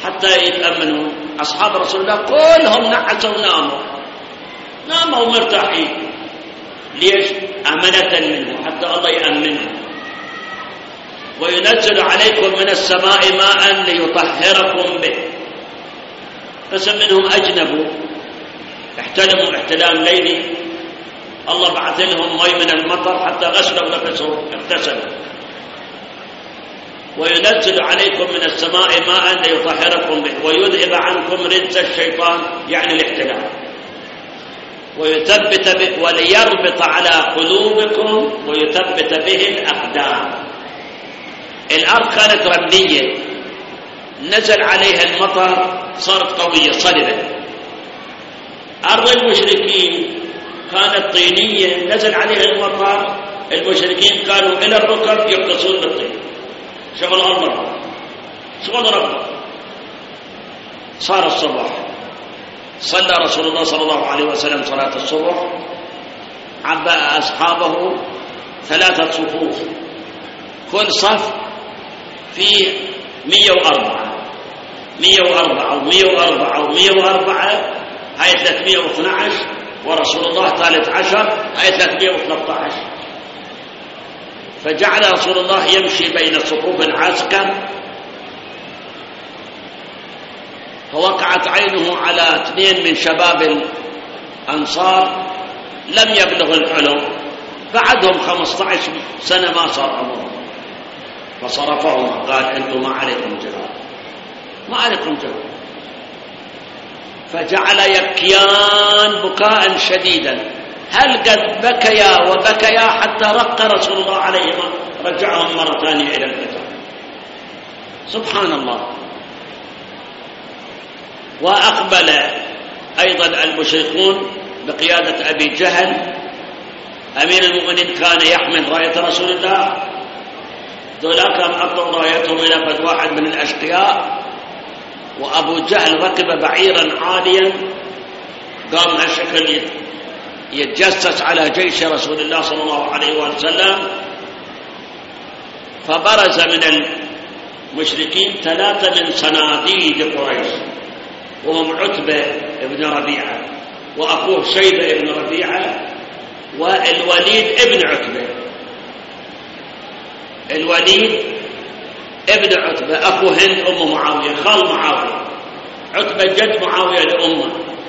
حتى يتأمنوا. أصحاب رسول الله كلهم نعسوا ناموا مرتاحين. ليش؟ أمنة منه، حتى الله يأمنهم. وينزل عليكم من السماء ماء ليطهركم به. قسم منهم أجنبوا احتلموا احتلام ليلي، الله بعث لهم مي من المطر حتى غسلوا ولبسوا اغتسلوا. وينزل عليكم من السماء ماء ليطهركم به ويذهب عنكم رجز الشيطان، يعني الاحتلام، ويثبت به وليربط على قلوبكم ويثبت به الأقدام. الأرض كانت رملية، نزل عليها المطر صارت قوية صلبة. أرض المشركين كانت طينية، نزل عليها المطر، المشركين كانوا إلى الركب يغطسون بالطين. شغل الله، شغل ربه. صار الصبح، صلى رسول الله صلى الله عليه وسلم صلاة الصبح، عبأ أصحابه 3 صفوف، كل صف فيه 104 و104 هاي 312، ورسول الله 13 هاي 313. فجعل رسول الله يمشي بين صفوف العسكر، فوقعت عينه على 2 من شباب الأنصار لم يبلغ الحلم، بعدهم 15 سنة ما صار عمرهم، فصرفهم قال أنتم ما عليكم جهاد، ما عليكم جهاد. فجعل يبكيان بكاء شديدا، هل قد بكيا وبكيا حتى رق رسول الله عليهما، رجعهم مرة ثانية إلى القتال. سبحان الله. وأقبل أيضا المشركون بقيادة أبي جهل، أمير المؤمنين كان يحمل راية رسول الله، ذولاك أعطوا رايتهم إلى فد واحد من الأشقياء، وأبو جهل ركب بعيرا عاليا قام هالشكل يتجسس على جيش رسول الله صلى الله عليه وسلم. فبرز من المشركين 3 من صناديد قريش، وهم عتبة ابن ربيعة وأخوه شيبة ابن ربيعة والوليد ابن عتبة. الوليد ابن عتبة أخو هند أم معاوية، خال معاوية، عتبة جد معاوية لأمه،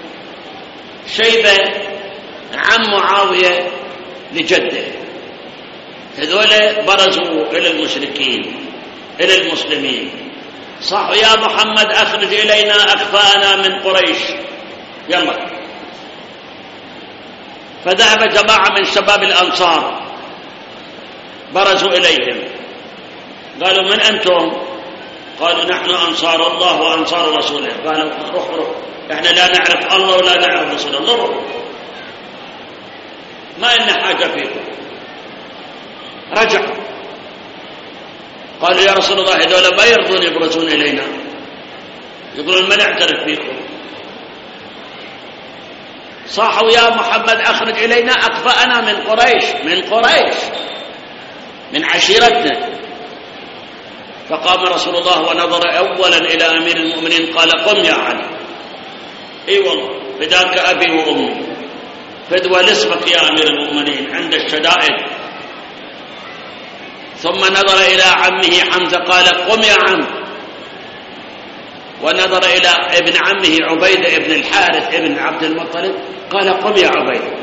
شيبة عم معاوية لجده. هذول برزوا إلى المشركين إلى المسلمين، صحوا يا محمد أخرج إلينا أخفاءنا من قريش، يلا. فذهب جماعة من شباب الأنصار برزوا إليهم، قالوا من أنتم؟ قالوا نحن أنصار الله وأنصار رسوله. قالوا روح احنا لا نعرف الله ولا نعرف رسول الله، روح ما لنا حاجة فيكم. رجعوا قالوا يا رسول الله هذول ما يرضون يبرزون إلينا، يقولون ما نعترف فيكم. صاحوا يا محمد أخرج إلينا أكفأنا من قريش، من عشيرتنا. فقام رسول الله ونظر أولا إلى أمير المؤمنين قال قم يا علي. اي والله فداك أبي وأمي، فدوى لاسمك يا أمير المؤمنين عند الشدائد. ثم نظر إلى عمه حمزة قال قم يا عم، ونظر إلى ابن عمه عبيدة ابن الحارث ابن عبد المطلب قال قم يا عبيدة.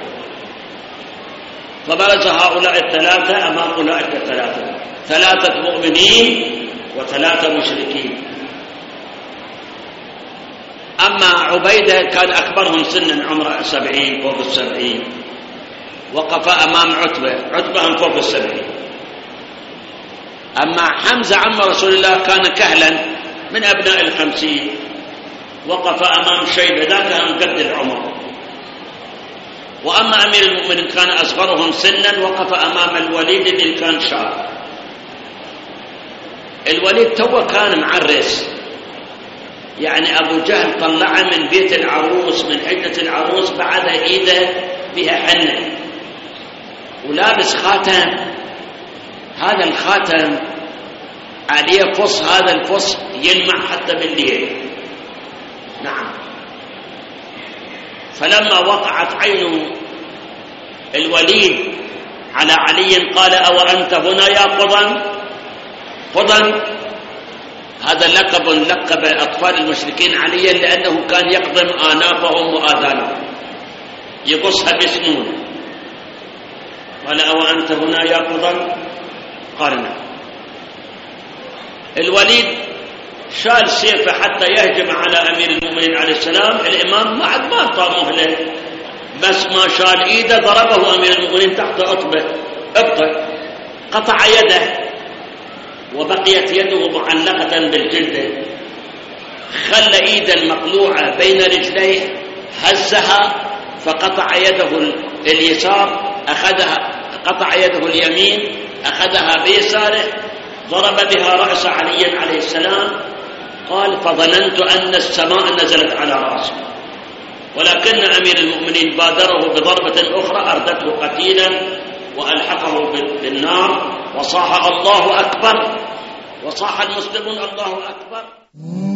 فبرز هؤلاء 3 أمام أولئك 3، 3 مؤمنين و3 مشركين. أما عبيدة كان أكبرهم سنا، عمره 70 فوق 70، وقف أمام عتبة هم فوق 70. أما حمزة عم رسول الله كان كهلا من أبناء 50، وقف أمام شيبة ذاك هم قد العمر. وأما أمير المؤمنين كان أصغرهم سنا، وقف أمام الوليد اللي كان شاب. الوليد تو كان معرس، يعني أبو جهل طلعه من بيت العروس، من حجة العروس، بعد إيده بها حنة، ولابس خاتم. هذا الخاتم عليه فص، هذا الفص يلمع حتى بالليل. نعم. فلما وقعت عين الوليد على علي قال: أو أنت هنا يا قضن؟ قضن هذا لقب أطفال المشركين عليا لأنه كان يقضم آنافهم وآذانهم، يقصها بسنون. قال: أو أنت هنا يا قضن؟ قال: نعم. الوليد شال سيفه حتى يهجم على أمير المؤمنين عليه السلام. الإمام ما أعطى مهله، بس ما شال إيده ضربه أمير المؤمنين تحت أبطه، قطع يده وبقيت يده معلقة بالجلد. خلى إيده المقلوعة بين رجليه، هزها فقطع يده اليسار، قطع يده اليمين، أخذها بيساره، ضرب بها رأس علي عليه السلام. قال: فظننت أن السماء نزلت على رأسه، ولكن أمير المؤمنين بادره بضربة أخرى أردته قتيلا وألحقه بالنار، وصاح: الله أكبر، وصاح المسلمون: الله أكبر.